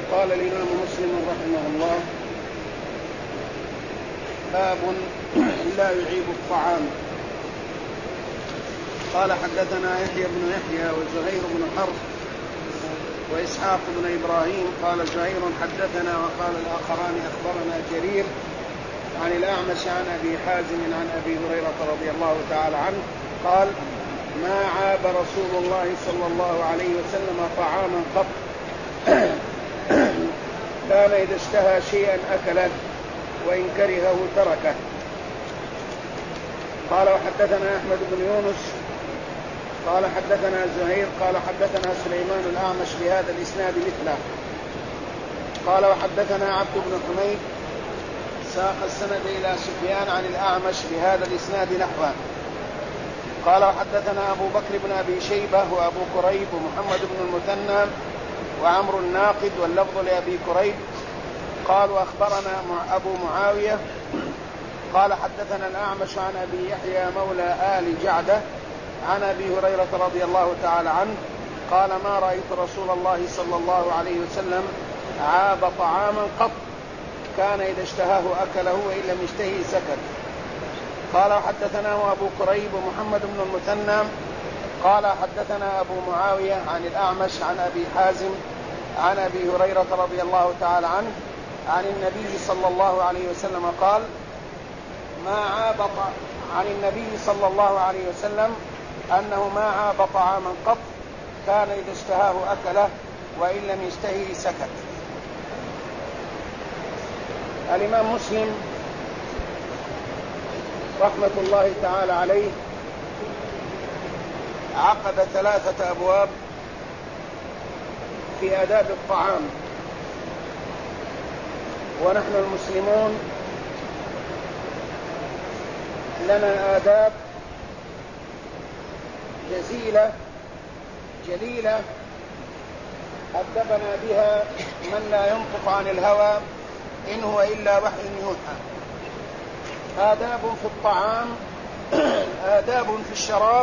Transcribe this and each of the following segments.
قال الإمام مسلم رحمه الله: باب لا يعيب الطعام. قال: حدثنا يحيى بن يحيى وزهير بن حرب وإسحاق بن إبراهيم. قال زهير: حدثنا. وقال الآخران: أخبرنا جرير عن الأعمش عن أبي حازم عن أبي هريرة رضي الله تعالى عنه قال: ما عاب رسول الله صلى الله عليه وسلم طعاما قط كان إذا اشتهى شيئا أكله وإن كرهه تركه. قال: وحدثنا أحمد بن يونس قال حدثنا زهير قال حدثنا سليمان الأعمش بهذا الإسناد مثله. قال: وحدثنا عبد بن حميد ساق السند إلى سفيان عن الأعمش بهذا الإسناد نحوه. قال: وحدثنا أبو بكر بن أبي شيبة وأبو كريب ومحمد بن المثنى وعمرو الناقد واللفظ لأبي كريب. قال: وأخبرنا أبو معاوية قال حدثنا الأعمش عن أبي يحيى مولى آل جعدة عن أبي هريرة رضي الله تعالى عنه قال: ما رأيت رسول الله صلى الله عليه وسلم عاب طعاما قط كان إذا اشتهاه أكله وإن لم يشتهي سكت. قال: وحدثنا أبو كريب ومحمد بن المثنى قال حدثنا أبو معاوية عن الأعمش عن أبي حازم عن أبي هريرة رضي الله تعالى عنه عن النبي صلى الله عليه وسلم قال: عن النبي صلى الله عليه وسلم أنه ما عاب طعاما قط كان إذا اشتهاه أكله وإن لم يشتهي سكت. الإمام مسلم رحمة الله تعالى عليه عقد 3 أبواب في آداب الطعام، ونحن المسلمون لنا آداب جليلة أدبنا بها من لا ينطق عن الهوى إن هو إلا وحي يوحى. آداب في الطعام، آداب في الشراب،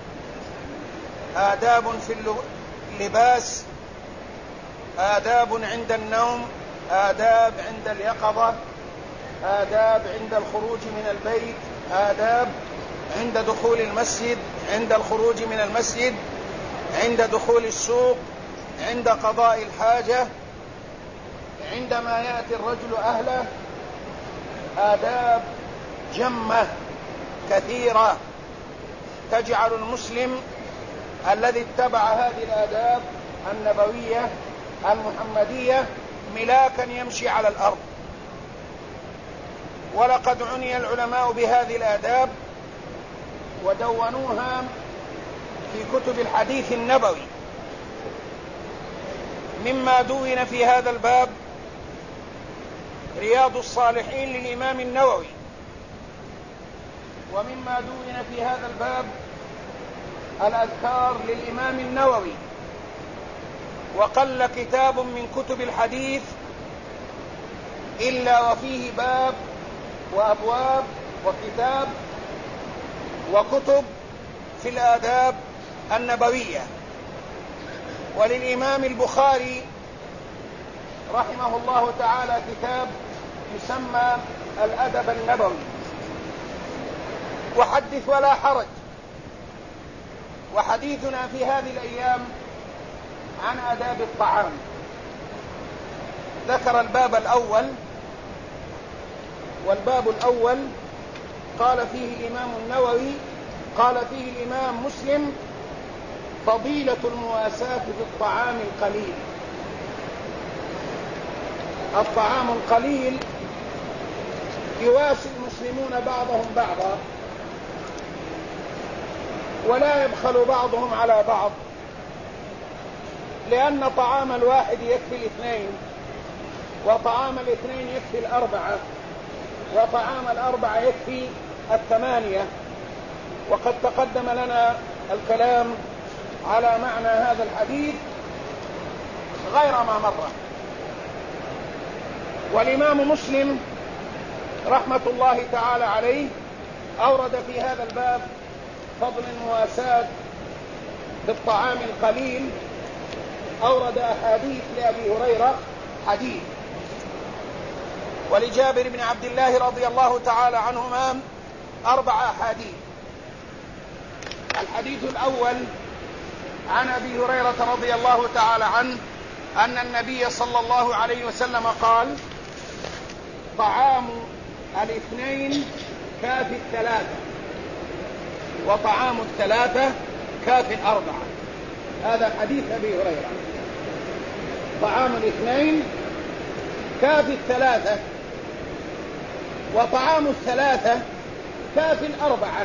آداب في اللباس، آداب عند النوم، آداب عند اليقظة، آداب عند الخروج من البيت، آداب عند دخول المسجد، عند الخروج من المسجد، عند دخول السوق، عند قضاء الحاجة، عندما يأتي الرجل أهله. آداب جمة كثيرة تجعل المسلم الذي اتبع هذه الآداب النبوية المحمدية ملاكا يمشي على الأرض. ولقد عني العلماء بهذه الآداب ودونوها في كتب الحديث النبوي. مما دون في هذا الباب رياض الصالحين للإمام النووي، ومما دون في هذا الباب الأذكار للإمام النووي. وقل كتاب من كتب الحديث إلا وفيه باب وأبواب وكتاب وكتب في الآداب النبوية. وللإمام البخاري رحمه الله تعالى كتاب يسمى الأدب النبوي. وحدث ولا حرج، وحديثنا في هذه الأيام عن آداب الطعام. ذكر الباب الأول، والباب الأول قال فيه الإمام النووي قال فيه الإمام مسلم: فضيلة المواساة بالطعام القليل. الطعام القليل يواسي المسلمون بعضهم بعضا، ولا يبخل بعضهم على بعض، لأن طعام الواحد يكفي 2، وطعام 2 يكفي 4، وطعام 4 يكفي 8. وقد تقدم لنا الكلام على معنى هذا الحديث غير ما مر. والإمام مسلم رحمة الله تعالى عليه أورد في هذا الباب فضل المواساة بالطعام القليل. أورد أحاديث لأبي هريرة أحاديث. ولجابر بن عبد الله رضي الله تعالى عنهما 4 أحاديث. الحديث الأول عن أبي هريرة رضي الله تعالى عنه أن النبي صلى الله عليه وسلم قال: طعام الاثنين كافي الثلاثة، وطعام الثلاثة كافي الأربعة. هذا حديث أبي هريرة. طعام الاثنين كافي الثلاثة، وطعام الثلاثة كافي الأربعة.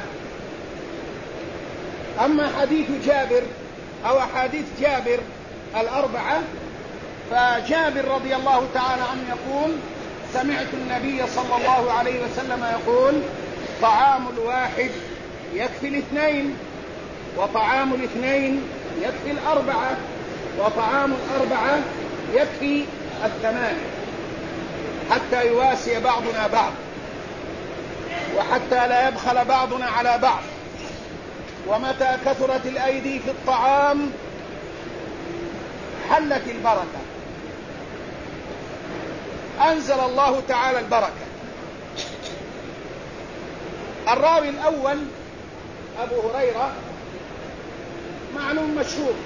أما حديث جابر أو أحاديث جابر 4، فجابر رضي الله تعالى عنه يقول: سمعت النبي صلى الله عليه وسلم يقول: طعام الواحد يكفي الاثنين، وطعام الاثنين يكفي الأربعة، وطعام الأربعة يكفي 8، حتى يواسي بعضنا بعض، وحتى لا يبخل بعضنا على بعض. ومتى كثرت الأيدي في الطعام حلت البركة، أنزل الله تعالى البركة. الراوي الأول أبو هريرة معلوم مشهور،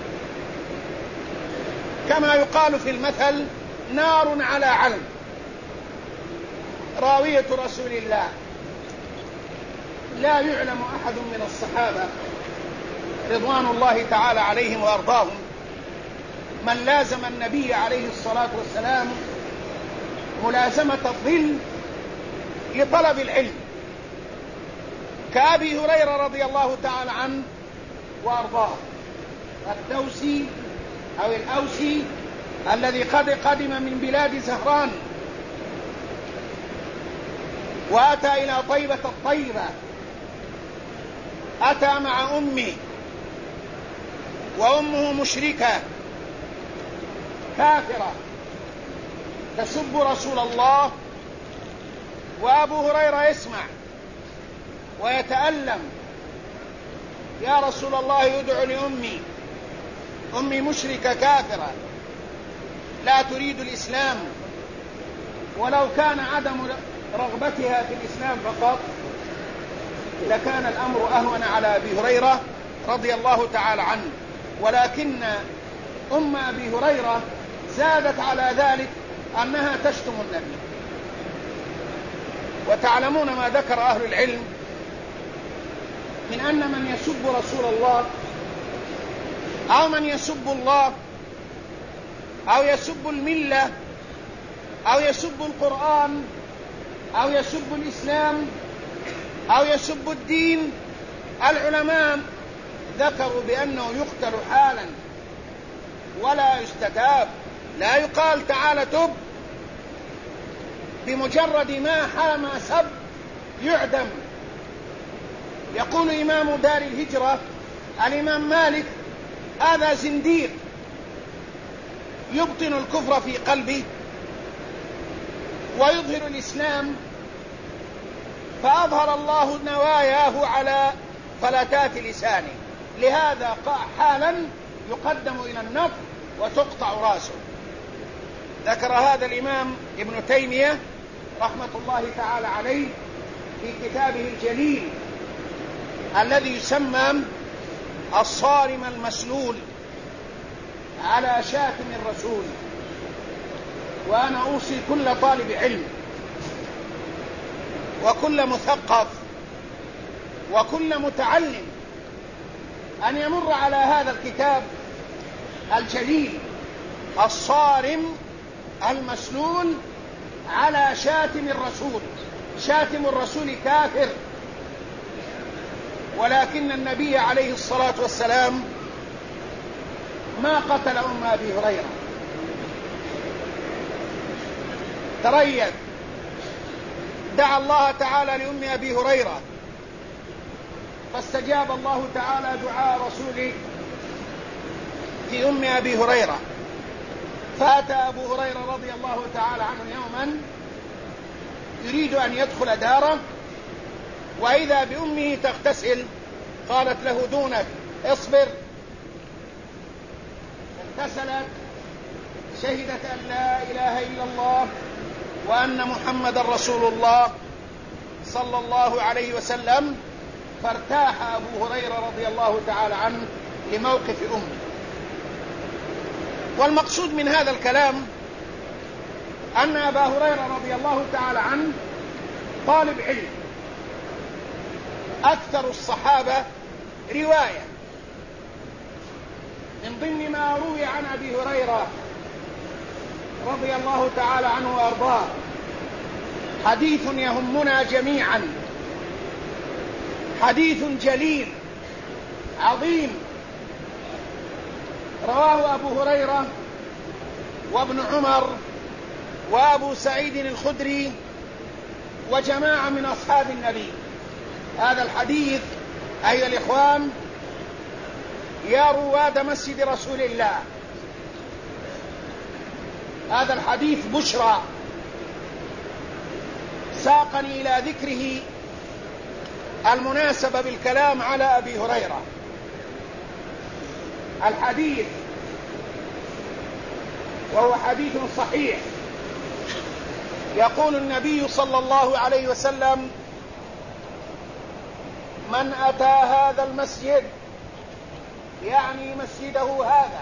كما يقال في المثل: نار على علم. راوية رسول الله، لا يعلم أحد من الصحابة رضوان الله تعالى عليهم وأرضاهم من لازم النبي عليه الصلاة والسلام ملازمة الظل لطلب العلم كأبي هريرة رضي الله تعالى عنه وأرضاه، الدوسي أو الأوسي الذي قد قدم من بلاد زهران وأتى إلى طيبة الطيبة. أتى مع أمه، وأمه مشركة كافرة تسب رسول الله، وأبو هريرة يسمع ويتألم: يا رسول الله ادع لأمي، أمي مشركة كافرة لا تريد الإسلام، ولو كان عدم رغبتها في الإسلام فقط لكان الأمر أهون على أبي هريرة رضي الله تعالى عنه، ولكن أم أبي هريرة زادت على ذلك أنها تشتم النبي. وتعلمون ما ذكر أهل العلم من أن من يسب رسول الله أو من يسب الله أو يسب الملة أو يسب القرآن أو يسب الإسلام أو يسب الدين، العلماء ذكروا بأنه يقتل حالا ولا يستتاب. لا يقال تعال تب، بمجرد ما سب يعدم. يقول إمام دار الهجرة الإمام مالك: هذا زنديق يبطن الكفر في قلبه ويظهر الإسلام، فأظهر الله نواياه على فلتات لسانه، لهذا حالا يقدم إلى النفر وتقطع راسه. ذكر هذا الإمام ابن تيمية رحمة الله تعالى عليه في كتابه الجليل الذي يسمى الصارم المسلول على شاتم الرسول. وأنا أوصي كل طالب علم وكل مثقف وكل متعلم أن يمر على هذا الكتاب الجليل الصارم المسلول على شاتم الرسول. شاتم الرسول كافر، ولكن النبي عليه الصلاة والسلام ما قتل أم أبي هريرة. تريث، دعا الله تعالى لأم أبي هريرة فاستجاب الله تعالى دعاء رسوله في أم أبي هريرة. فأتى أبو هريرة رضي الله تعالى عنه يوما يريد أن يدخل داره، وإذا بأمه تغتسل، قالت له: دونك، اصبر. اغتسلت شهدت أن لا إله إلا الله وأن محمد رسول الله صلى الله عليه وسلم، فارتاح أبو هريرة رضي الله تعالى عنه لموقف أمه. والمقصود من هذا الكلام أن أبا هريرة رضي الله تعالى عنه طالب علم، أكثر الصحابة رواية. من ضمن ما روي عن أبي هريرة رضي الله تعالى عنه وأرضاه حديث يهمنا جميعا، حديث جليل عظيم، رواه أبو هريرة وابن عمر وأبو سعيد الخدري وجماعة من أصحاب النبي. هذا الحديث أيها الإخوان يا رواد مسجد رسول الله، هذا الحديث بشرى ساقني إلى ذكره المناسبة بالكلام على أبي هريرة. الحديث وهو حديث صحيح، يقول النبي صلى الله عليه وسلم: من أتى هذا المسجد، يعني مسجده هذا،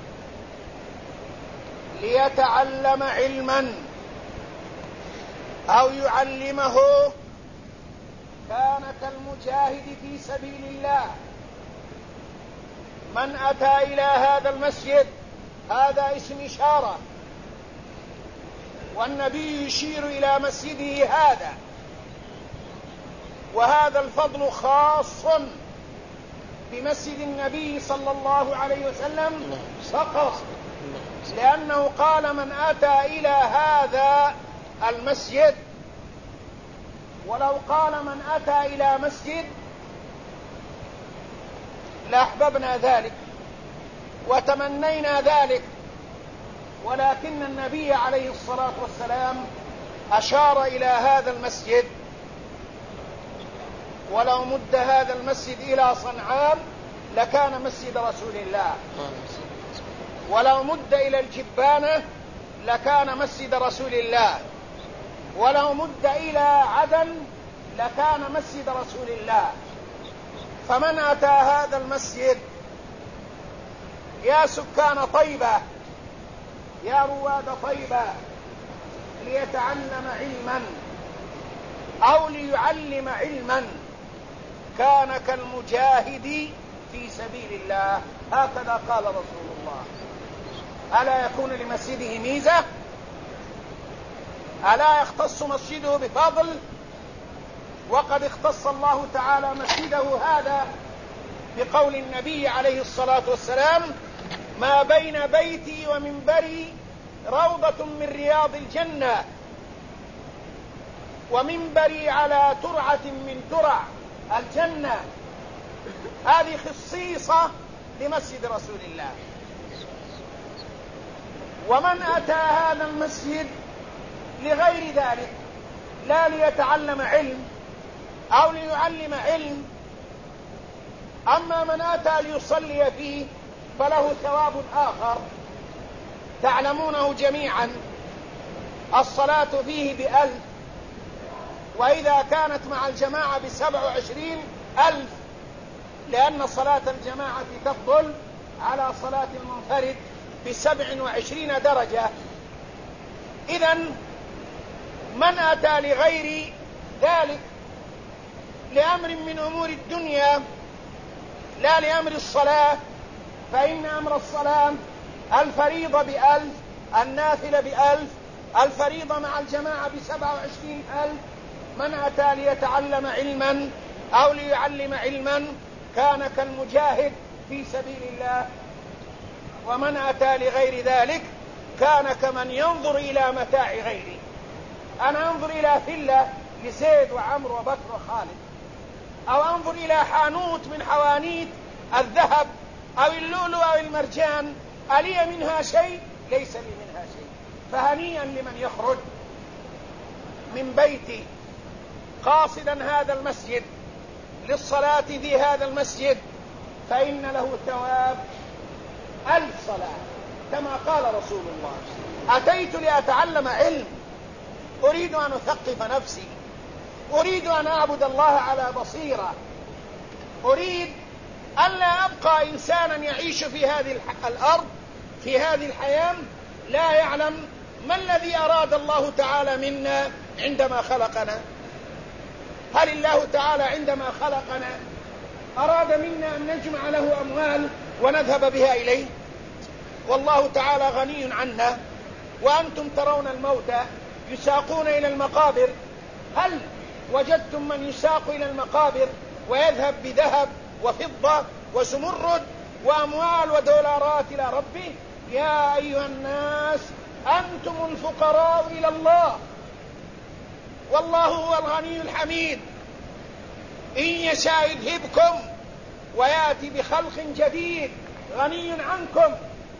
ليتعلم علما أو يعلمه، كان كالمجاهد في سبيل الله. من أتى إلى هذا المسجد، هذا اسم إشارة، والنبي يشير إلى مسجده هذا، وهذا الفضل خاص بمسجد النبي صلى الله عليه وسلم فقط، لأنه قال: من أتى إلى هذا المسجد. ولو قال: من أتى إلى مسجد، لأحببنا ذلك وتمنينا ذلك، ولكن النبي عليه الصلاة والسلام أشار إلى هذا المسجد. ولو مد هذا المسجد إلى صنعاء لكان مسجد رسول الله، ولو مد إلى الجبانة لكان مسجد رسول الله، ولو مد إلى عدن لكان مسجد رسول الله. فمن أتى هذا المسجد، يا سكان طيبة، يا رواد طيبة، ليتعلم علما أو ليعلم علما، كان كالمجاهد في سبيل الله. هكذا قال رسول الله. ألا يكون لمسجده ميزة؟ ألا يختص مسجده بفضل؟ وقد اختص الله تعالى مسجده هذا بقول النبي عليه الصلاة والسلام: ما بين بيتي ومنبري روضة من رياض الجنة، ومنبري على ترعة من ترع الجنة. هذه خصيصة لمسجد رسول الله. ومن أتى هذا المسجد لغير ذلك، لا ليتعلم علم أو ليعلم علم، أما من أتى ليصلي فيه فله ثواب آخر تعلمونه جميعا. الصلاة فيه ب1,000، وإذا كانت مع الجماعة ب27,000، لأن صلاة الجماعة تفضل على صلاة المنفرد ب27 درجة. إذن من أتى لغير ذلك، لأمر من أمور الدنيا لا لأمر الصلاة، فإن أمر الصلاة الفريضة ب1,000، النافلة ب1,000، الفريضة مع الجماعة ب27,000. من أتى ليتعلم علما أو ليعلم علما كان كالمجاهد في سبيل الله، ومن أتى لغير ذلك كان كمن ينظر إلى متاع غيره. أنا أنظر إلى فيلا لزيد وعمر وبكر وخالد، أو أنظر إلى حانوت من حوانيت الذهب أو اللؤلؤ أو المرجان، ألي منها شيء؟ ليس لي منها شيء. فهنيئا لمن يخرج من بيتي قاصدا هذا المسجد للصلاة في هذا المسجد، فإن له ثواب 1000 صلاة. كما قال رسول الله: أتيت لأتعلم علم، أريد أن أثقف نفسي، أريد أن أعبد الله على بصيرة، أريد ألا أبقى إنسانا يعيش في هذه الأرض في هذه الحياة لا يعلم ما الذي أراد الله تعالى منا عندما خلقنا. هل الله تعالى عندما خلقنا أراد منا أن نجمع له أموال ونذهب بها إليه؟ والله تعالى غني عنا، وأنتم ترون الموتى يساقون إلى المقابر. هل وجدتم من يساق إلى المقابر ويذهب بذهب وفضة وزمرد وأموال ودولارات إلى ربه؟ يا أيها الناس أنتم الفقراء إلى الله، والله هو الغني الحميد. إن يشاء يذهبكم ويأتي بخلق جديد، غني عنكم.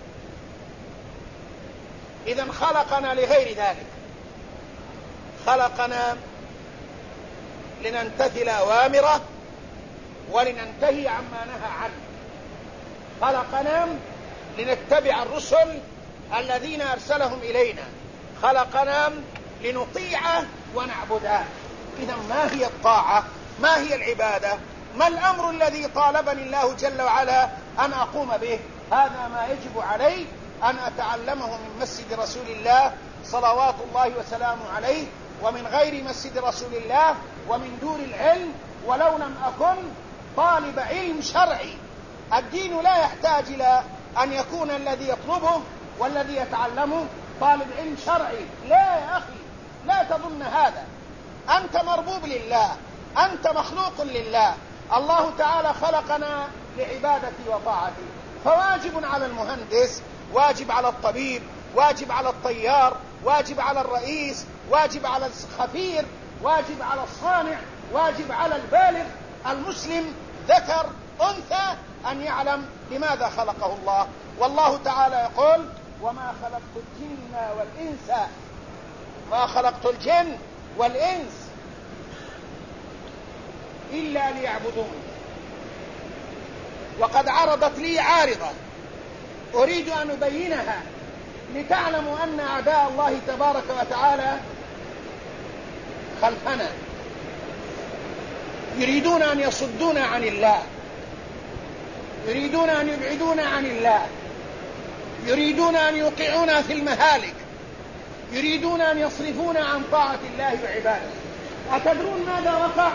إذن خلقنا لغير ذلك، خلقنا لنمتثل أوامره ولننتهي عما نهى عنه، خلقنا لنتبع الرسل الذين أرسلهم إلينا، خلقنا لنطيعه ونعبده. إذن ما هي الطاعة؟ ما هي العبادة؟ ما الأمر الذي طالبني الله جل وعلا أن أقوم به؟ هذا ما يجب علي أن أتعلمه من مسجد رسول الله صلوات الله وسلامه عليه، ومن غير مسجد رسول الله، ومن دور العلم، ولو لم أكن طالب علم شرعي. الدين لا يحتاج إلى أن يكون الذي يطلبه والذي يتعلمه طالب علم شرعي. لا يا أخي، لا تظن هذا. أنت مربوب لله، أنت مخلوق لله. الله تعالى خلقنا لعبادتي وطاعتي، فواجب على المهندس، واجب على الطبيب، واجب على الطيار، واجب على الرئيس، واجب على الخفير، واجب على الصانع، واجب على البالغ المسلم ذكر أنثى أن يعلم لماذا خلقه الله. والله تعالى يقول: وما خلقت الجن والإنس، ما خلقت الجن والإنس إلا ليعبدون. وقد عرضت لي عارضة أريد أن أبينها لتعلموا أن أعداء الله تبارك وتعالى خلفنا، يريدون أن يصدونا عن الله، يريدون أن يبعدونا عن الله، يريدون أن يوقعونا في المهالك، يريدون أن يصرفونا عن طاعة الله وعباده. أتدرون ماذا وقع؟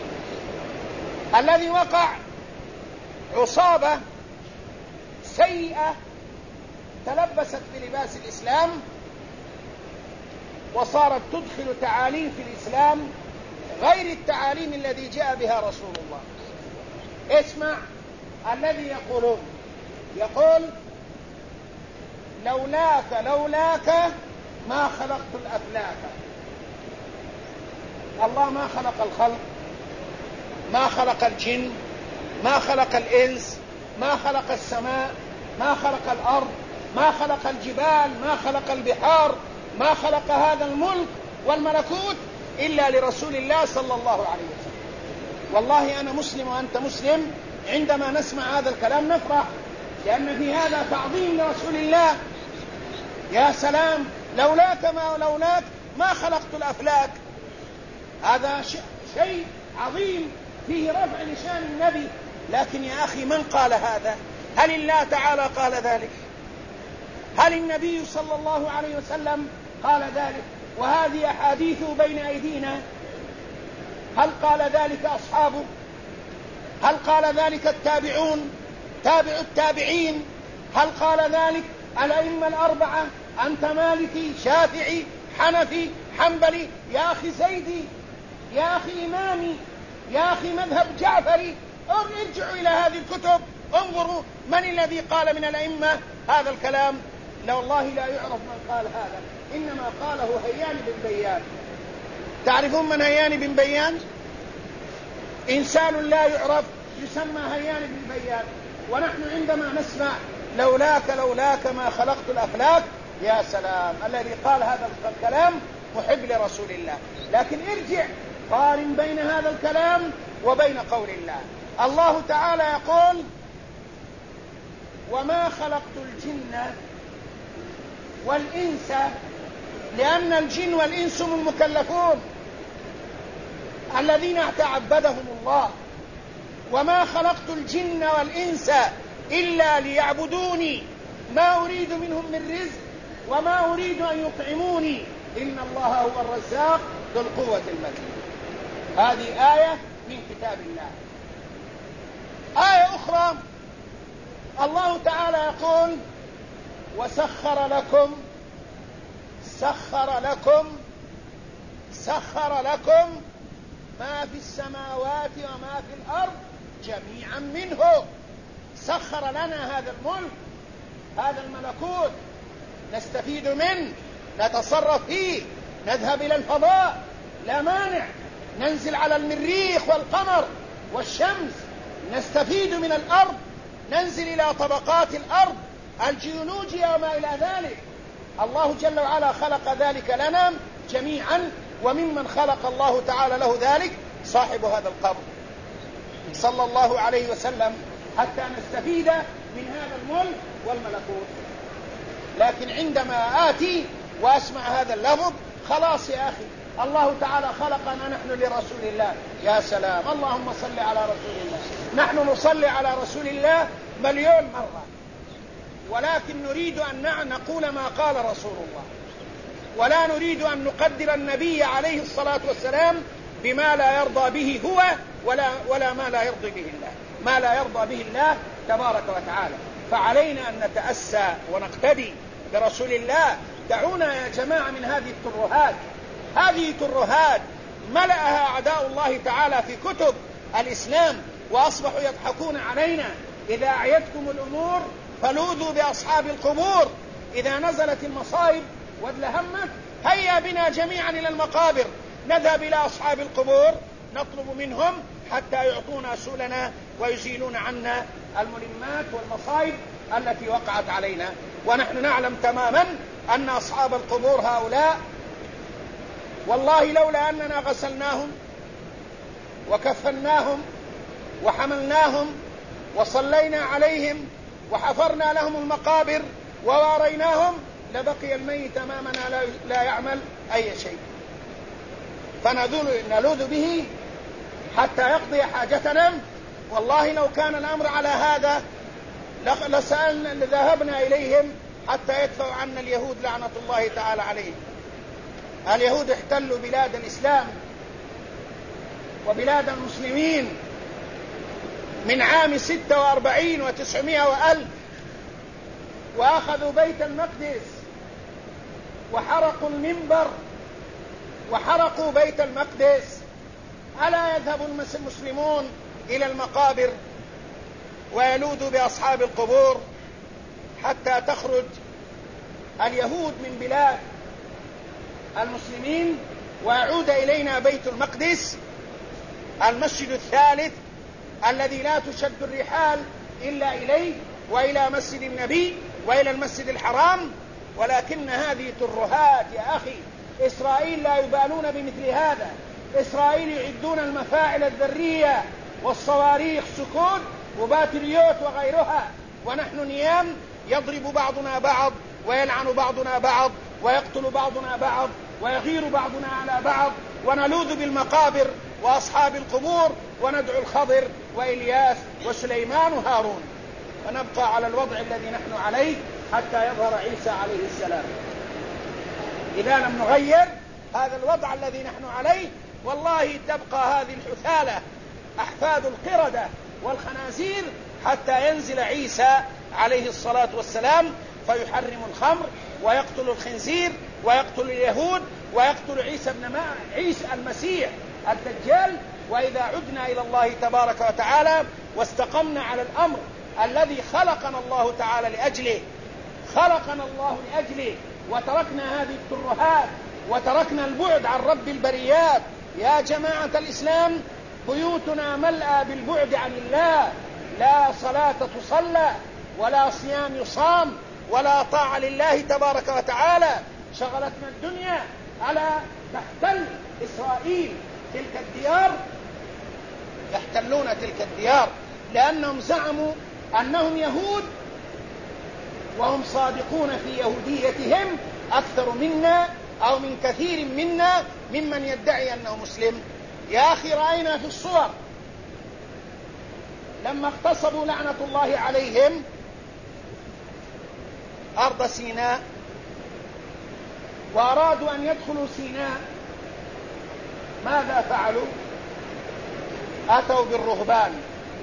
الذي وقع عصابة سيئة تلبست بلباس الإسلام وصارت تدخل تعاليم في الإسلام غير التعاليم الذي جاء بها رسول الله. اسمع الذي يقول: لولاك ما خلقت الأفلاك. الله ما خلق الخلق، ما خلق الجن، ما خلق الإنس، ما خلق السماء، ما خلق الأرض، ما خلق الجبال، ما خلق البحار، ما خلق هذا الملك والملكوت إلا لرسول الله صلى الله عليه وسلم. والله أنا مسلم وأنت مسلم، عندما نسمع هذا الكلام نفرح، لأن في هذا تعظيم لرسول الله. يا سلام، لولاك ما خلقت الأفلاك. هذا شيء عظيم فيه رفع لشان النبي. لكن يا أخي، من قال هذا؟ هل الله تعالى قال ذلك؟ هل النبي صلى الله عليه وسلم قال ذلك؟ وهذه أحاديث بين أيدينا. هل قال ذلك أصحابه؟ هل قال ذلك التابعون، تابع التابعين؟ هل قال ذلك الأئمة الأربعة؟ أنت مالكي، شافعي، حنفي، حنبلي، يا أخي زيدي، يا أخي إمامي، يا أخي مذهب جعفري. ارجعوا إلى هذه الكتب، انظروا من الذي قال من الأئمة هذا الكلام. لا والله لا يعرف من قال هذا، إنما قاله هيان بن بيان. تعرفون من هيان بن بيان؟ إنسان لا يعرف يسمى هيان بن بيان. ونحن عندما نسمع لولاك ما خلقت الأفلاك، يا سلام، الذي قال هذا الكلام محب لرسول الله. لكن ارجع قارن بين هذا الكلام وبين قول الله. الله تعالى يقول: وما خلقت الجن والإنس، لأن الجن والإنس هم المكلفون الذين تعبدهم الله. وما خلقت الجن والإنس إلا ليعبدوني ما أريد منهم من رزق وما أريد أن يطعموني إن الله هو الرزاق ذو القوة المتين. هذه آية من كتاب الله. آية أخرى الله تعالى يقول وسخر لكم ما في السماوات وما في الأرض جميعا منه. سخر لنا هذا الملك، هذا الملكوت، نستفيد منه، نتصرف فيه، نذهب إلى الفضاء لا مانع، ننزل على المريخ والقمر والشمس، نستفيد من الأرض، ننزل إلى طبقات الأرض الجيولوجيا وما إلى ذلك. الله جل وعلا خلق ذلك لنا جميعا، وممن خلق الله تعالى له ذلك صاحب هذا القبر صلى الله عليه وسلم، حتى نستفيد من هذا الملك والملكوت. لكن عندما آتي وأسمع هذا اللفظ خلاص يا أخي، الله تعالى خلقنا نحن لرسول الله. يا سلام، اللهم صل على رسول الله. نحن نصلي على رسول الله مليون مرة، ولكن نريد أن نقول ما قال رسول الله، ولا نريد أن نقدر النبي عليه الصلاة والسلام بما لا يرضى به هو ولا ما لا يرضي به الله، ما لا يرضى به الله تبارك وتعالى. فعلينا أن نتأسى ونقتدي برسول الله. دعونا يا جماعة من هذه الترهات. هذه ترهات ملأها أعداء الله تعالى في كتب الإسلام، وأصبحوا يضحكون علينا. إذا أعيتكم الأمور فلوذوا بأصحاب القبور. إذا نزلت المصائب والهمة هيا بنا جميعا إلى المقابر، نذهب إلى أصحاب القبور نطلب منهم حتى يعطونا سؤلنا ويزيلون عنا الملمات والمصائب التي وقعت علينا. ونحن نعلم تماما أن أصحاب القبور هؤلاء والله لولا أننا غسلناهم وكفناهم وحملناهم وصلينا عليهم وحفرنا لهم المقابر وواريناهم لبقي الميت أمامنا لا يعمل أي شيء، فنلوذ به حتى يقضي حاجتنا. والله لو كان الأمر على هذا لذهبنا إليهم حتى يدفعوا عنا اليهود لعنة الله تعالى عليهم. اليهود احتلوا بلاد الإسلام وبلاد المسلمين من عام 46 و900 وألف، وأخذوا بيت المقدس وحرقوا المنبر وحرقوا بيت المقدس. ألا يذهب المسلمون إلى المقابر ويلوذوا بأصحاب القبور حتى تخرج اليهود من بلاد المسلمين ويعود إلينا بيت المقدس المسجد الثالث الذي لا تشد الرحال إلا إليه وإلى مسجد النبي وإلى المسجد الحرام؟ ولكن هذه ترهات يا أخي. إسرائيل لا يبالون بمثل هذا. إسرائيل يعدون المفاعل الذرية والصواريخ سكود وباتريوت وغيرها، ونحن نيام يضرب بعضنا بعض ويلعن بعضنا بعض ويقتل بعضنا بعض ويغير بعضنا على بعض، ونلوذ بالمقابر وأصحاب القبور وندعو الخضر وإلياس وسليمان وهارون، ونبقى على الوضع الذي نحن عليه حتى يظهر عيسى عليه السلام. إذا لم نغير هذا الوضع الذي نحن عليه والله تبقى هذه الحثالة أحفاد القردة والخنازير حتى ينزل عيسى عليه الصلاة والسلام فيحرم الخمر ويقتل الخنزير ويقتل اليهود ويقتل عيسى المسيح الدجال. وإذا عدنا إلى الله تبارك وتعالى واستقمنا على الأمر الذي خلقنا الله تعالى لأجله، وتركنا هذه الترهات وتركنا البعد عن رب البريات. يا جماعة الإسلام، بيوتنا ملأى بالبعد عن الله، لا صلاة تصلى ولا صيام يصام ولا طاعة لله تبارك وتعالى. شغلتنا الدنيا على تحتل إسرائيل تلك الديار، يحتلون تلك الديار لأنهم زعموا أنهم يهود وهم صادقون في يهوديتهم أكثر منا أو من كثير منا ممن يدعي أنه مسلم. يا أخي رأينا في الصور لما اغتصبوا لعنة الله عليهم أرض سيناء وأرادوا أن يدخلوا سيناء، ماذا فعلوا؟ أتوا بالرهبان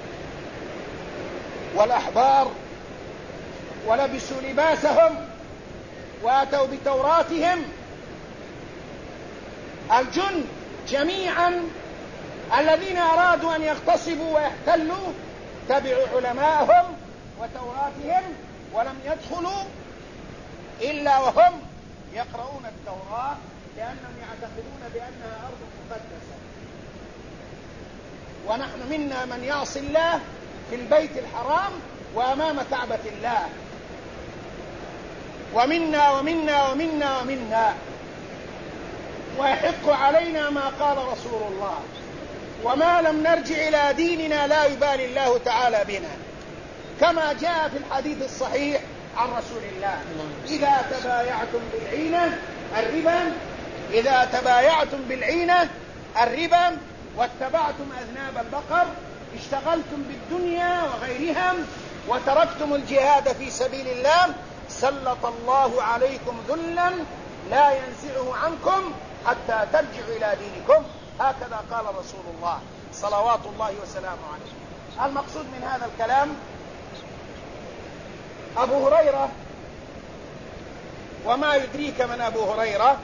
والأحبار ولبسوا لباسهم وأتوا بتوراتهم. الجند جميعا الذين أرادوا أن يغتصبوا ويحتلوا تبعوا علماءهم وتوراتهم ولم يدخلوا إلا وهم يقرؤون التوراة، لأنهم يعتقدون بأنها أرض مقدسة. ونحن منا من يعصي الله في البيت الحرام وأمام كعبة الله، ومنا ومنا ومنا ومنا، ويحق علينا ما قال رسول الله، وما لم نرجع إلى ديننا لا يبالي الله تعالى بنا، كما جاء في الحديث الصحيح عن رسول الله: إذا تبايعتم بالعينة الربا، إذا تبايعتم بالعينة الربا واتبعتم أذناب البقر، اشتغلتم بالدنيا وغيرها وتركتم الجهاد في سبيل الله، سلط الله عليكم ذلا لا ينزعه عنكم حتى ترجعوا إلى دينكم. هكذا قال رسول الله صلوات الله وسلامه عليه. المقصود من هذا الكلام أبو هريرة، وما يدريك من أبو هريرة؟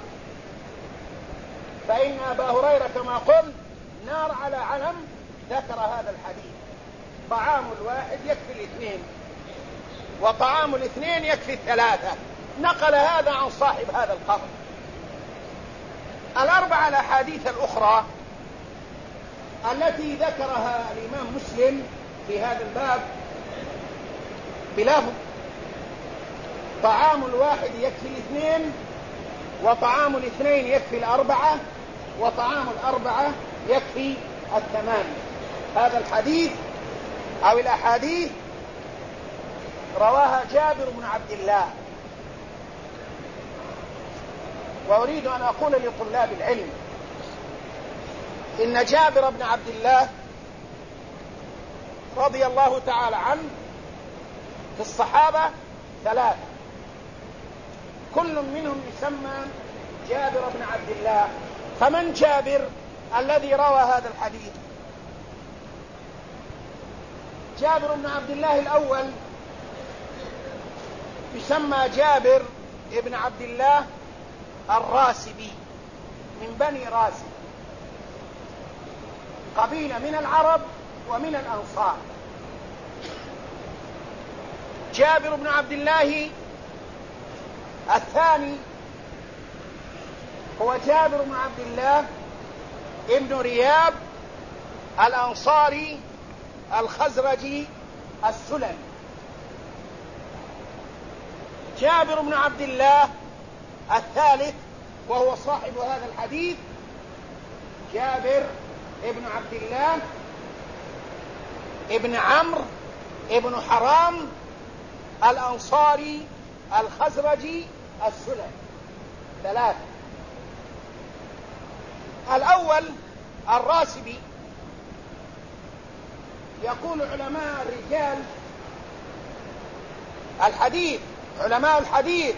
فإن أبا هريرة كما قلت نار على علم ذكر هذا الحديث: طعام الواحد يكفي الاثنين، وطعام الاثنين يكفي الثلاثة. نقل هذا عن صاحب هذا القبر. الأربعة الأحاديث الأخرى التي ذكرها الإمام مسلم في هذا الباب بلفظ: طعام الواحد يكفي الاثنين، وطعام الاثنين يكفي الأربعة، وطعام الأربعة يكفي الثمانية. هذا الحديث أو الأحاديث رواها جابر بن عبد الله. وأريد أن أقول لطلاب العلم إن جابر بن عبد الله رضي الله تعالى عنه في الصحابة ثلاثة، كل منهم يسمى جابر بن عبد الله. فمن جابر الذي روى هذا الحديث؟ جابر بن عبد الله الأول يسمى جابر بن عبد الله الراسبي من بني راسب، قبيلة من العرب ومن الأنصار. جابر بن عبد الله الثاني هو جابر بن عبد الله ابن رياب الأنصاري الخزرجي السلمي. جابر بن عبد الله الثالث وهو صاحب هذا الحديث جابر ابن عبد الله ابن عمرو ابن حرام الأنصاري الخزرجي السلمي. ثلاثة. الأول الراسبي. يقول علماء الرجال الحديث، علماء الحديث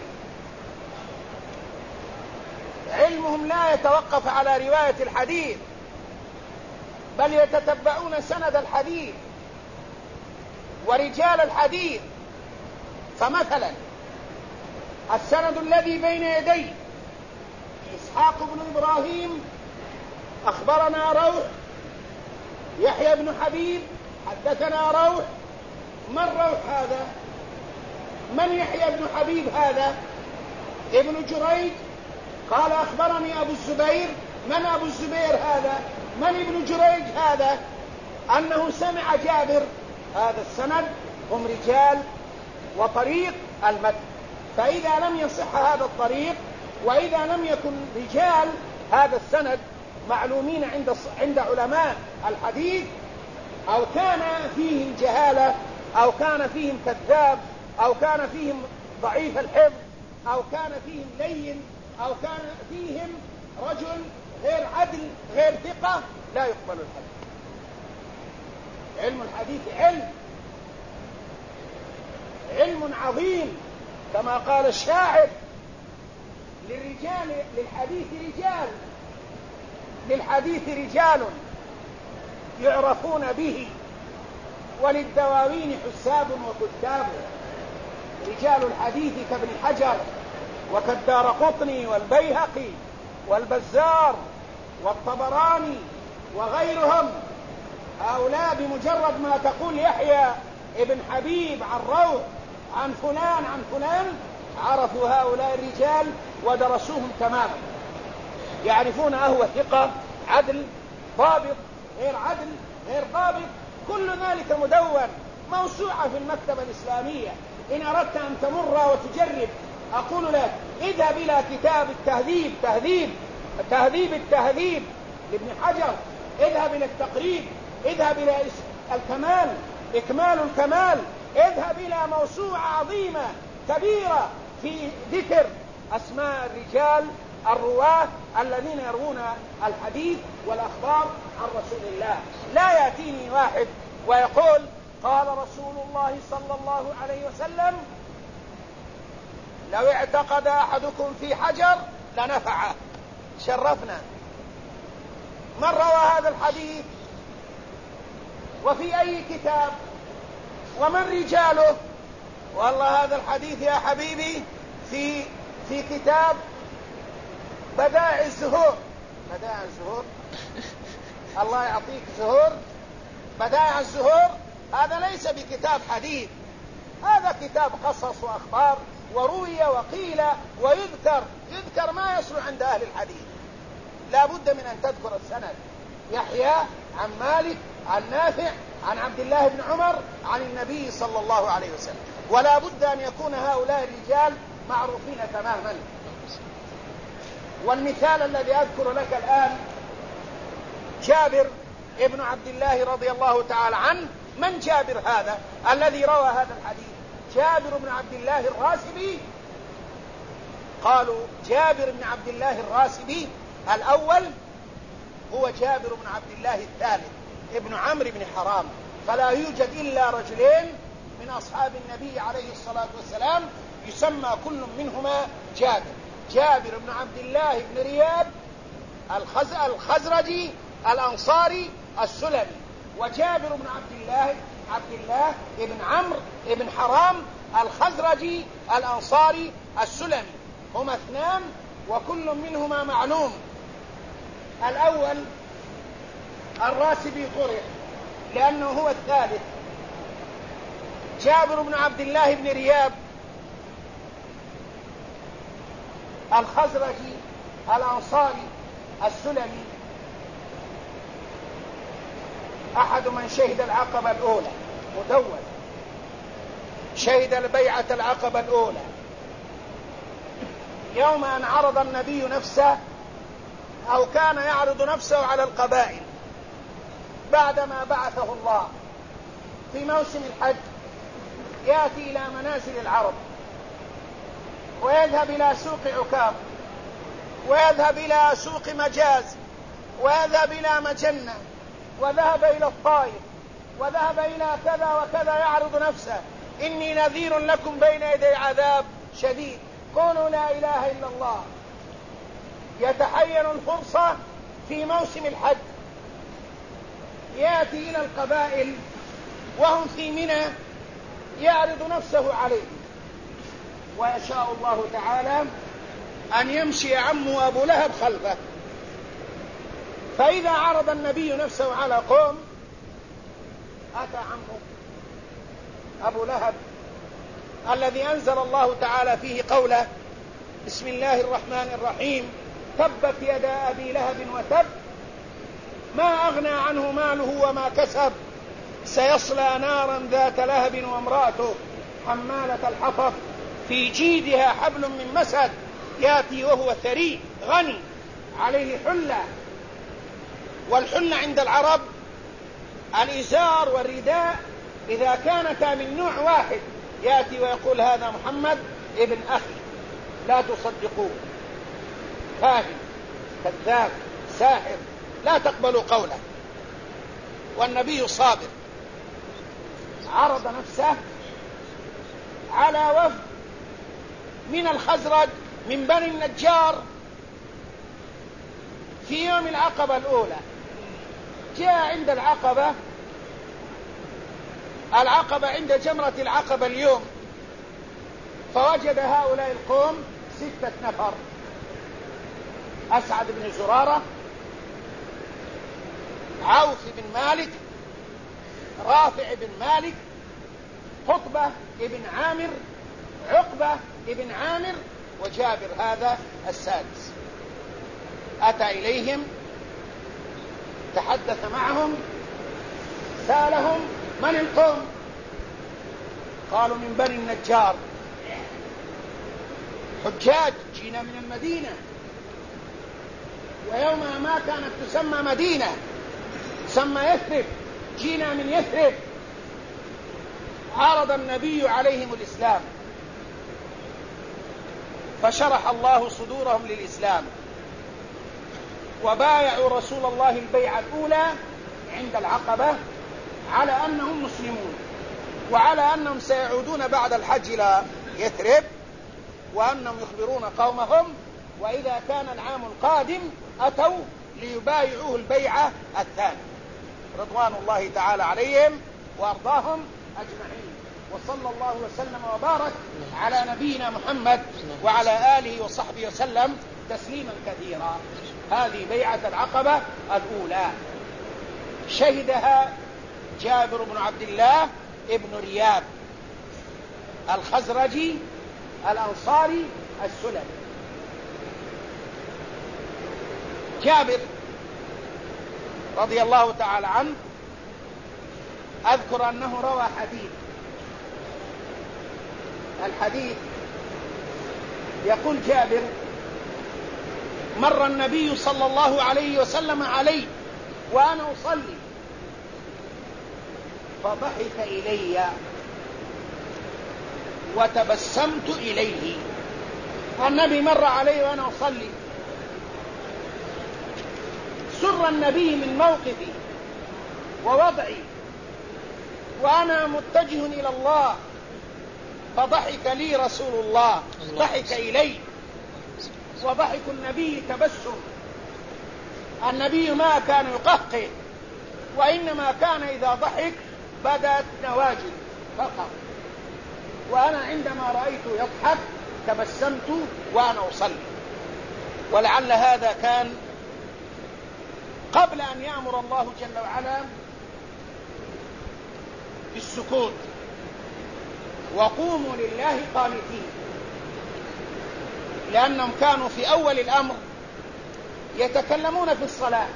علمهم لا يتوقف على رواية الحديث، بل يتتبعون سند الحديث ورجال الحديث. فمثلا السند الذي بين يدي إسحاق بن إبراهيم أخبرنا روح، يحيى بن حبيب حدثنا روح. من روح هذا؟ من يحيى بن حبيب هذا؟ ابن جريج قال أخبرني أبو الزبير. من أبو الزبير هذا؟ من ابن جريج هذا؟ أنه سمع جابر. هذا السند هم رجال وطريق المتن. فإذا لم يصح هذا الطريق، وإذا لم يكن رجال هذا السند معلومين عند علماء الحديث، أو كان فيهم جهالة، أو كان فيهم كذاب، أو كان فيهم ضعيف الحفظ أو كان فيهم لين أو كان فيهم رجل غير عدل غير ثقة لا يقبل الحديث. علم الحديث علم عظيم، كما قال الشاعر: للحديث رجال يعرفون به، وللدواوين حساب وكتاب. رجال الحديث كابن حجر وكالدارقطني والبيهقي والبزار والطبراني وغيرهم، هؤلاء بمجرد ما تقول يحيى ابن حبيب عن روح عن فلان عرفوا هؤلاء الرجال ودرسوهم تماما، يعرفون أهو ثقة عدل ضابط غير عدل غير ضابط، كل ذلك مدون موسوعة في المكتبة الإسلامية. إن أردت أن تمر وتجرب أقول لك: اذهب إلى كتاب التهذيب لابن حجر، اذهب إلى التقريب، اذهب إلى إكمال الكمال، اذهب إلى موسوعة عظيمة كبيرة في ذكر أسماء الرجال الرواة الذين يروون الحديث والأخبار عن رسول الله. لا يأتيني واحد ويقول: قال رسول الله صلى الله عليه وسلم: لو اعتقد أحدكم في حجر لنفعه. شرفنا. من روى هذا الحديث؟ وفي أي كتاب؟ ومن رجاله؟ والله هذا الحديث يا حبيبي في كتاب بدائع الزهور. الله يعطيك زهور. بدائع الزهور هذا ليس بكتاب حديث، هذا كتاب قصص وأخبار، وروي وقيل ويذكر ما يصلح عند أهل الحديث. لا بد من أن تذكر السند: يحيى عن مالك عن نافع عن عبد الله بن عمر عن النبي صلى الله عليه وسلم، ولا بد أن يكون هؤلاء الرجال معروفين تماما. والمثال الذي أذكر لك الآن جابر ابن عبد الله رضي الله تعالى عنه. من جابر هذا الذي روى هذا الحديث؟ جابر بن عبد الله الراسبي. قالوا جابر بن عبد الله الراسبي الأول هو جابر بن عبد الله الثالث ابن عمرو بن حرام، فلا يوجد إلا رجلين من أصحاب النبي عليه الصلاة والسلام يسمى كل منهما جابر بن عبد الله بن رياب الخزرجي الأنصاري السلمي، وجابر بن عبد الله بن عمرو بن حرام الخزرجي الأنصاري السلمي. هما اثنان وكل منهما معلوم. الأول الراسبي طرح لأنه هو الثالث. جابر بن عبد الله بن رياب الخزرجي الأنصاري السلمي أحد من شهد العقبة الأولى، مدون، شهد البيعة العقبة الأولى يوم أن عرض النبي نفسه أو كان يعرض نفسه على القبائل بعدما بعثه الله في موسم الحج. يأتي إلى منازل العرب ويذهب إلى سوق عكاظ ويذهب إلى سوق مجاز ويذهب إلى مجنة وذهب إلى الطائف وذهب إلى كذا وكذا، يعرض نفسه: إني نذير لكم بين يدي عذاب شديد، قولوا لا إله إلا الله. يتحين الفرصة في موسم الحج، يأتي إلى القبائل وهم في منى يعرض نفسه عليهم، ويشاء الله تعالى أن يمشي عمه أبو لهب خلفه. فإذا عرض النبي نفسه على قوم أتى عمه أبو لهب الذي أنزل الله تعالى فيه قوله: بسم الله الرحمن الرحيم: تبت يدا أبي لهب وتب ما أغنى عنه ماله وما كسب سيصلى نارا ذات لهب وامرأته حمالة الحطب في جيدها حبل من مسد يأتي وهو ثري غني عليه حلة. والحلة عند العرب الإزار والرداء إذا كانتا من نوع واحد، يأتي ويقول: هذا محمد ابن أخي لا تصدقوه، كاهن كذاب ساحر لا تقبلوا قوله. والنبي صابر، عرض نفسه على وفد من الخزرج من بني النجار في يوم العقبة الأولى. جاء عند العقبة عند جمرة العقبة اليوم، فوجد هؤلاء القوم 6 نفر: أسعد بن زرارة، عوف بن مالك، رافع بن مالك، قطبة بن عامر، عقبة بن عامر، وجابر هذا السادس. أتى إليهم، تحدث معهم، سألهم: من القوم؟ قالوا: من بني النجار، حجاج، جينا من المدينة، ويومها ما كانت تسمى مدينة، تسمى يثرب، جينا من يثرب. عرض النبي عليهم الإسلام، فشرح الله صدورهم للإسلام، وبايعوا رسول الله البيعة الأولى عند العقبة على أنهم مسلمون، وعلى أنهم سيعودون بعد الحج إلى يثرب، وأنهم يخبرون قومهم، وإذا كان العام القادم أتوا ليبايعوه البيعة الثانية، رضوان الله تعالى عليهم وأرضاهم أجمعين. وصلى الله وسلم وبارك على نبينا محمد وعلى آله وصحبه وسلم تسليما كثيرا. هذه بيعة العقبة الأولى، شهدها جابر بن عبد الله ابن رياب الخزرجي الأنصاري السلمي. جابر رضي الله تعالى عنه أذكر أنه روى حديث. الحديث يقول جابر: مر النبي صلى الله عليه وسلم علي وأنا أصلي فضحك إلي وتبسمت إليه. النبي مر علي وأنا أصلي، سر النبي من موقفي ووضعي وأنا متجه إلى الله، فضحك لي رسول الله، ضحك إلي، وضحك النبي تبسم. النبي ما كان يقهقه، وإنما كان إذا ضحك بدت نواجذ فقط، وأنا عندما رأيته يضحك تبسمت وأنا أصلي. ولعل هذا كان قبل أن يأمر الله جل وعلا بالسكوت: وقوموا لله قانتين، لأنهم كانوا في أول الأمر يتكلمون في الصلاة،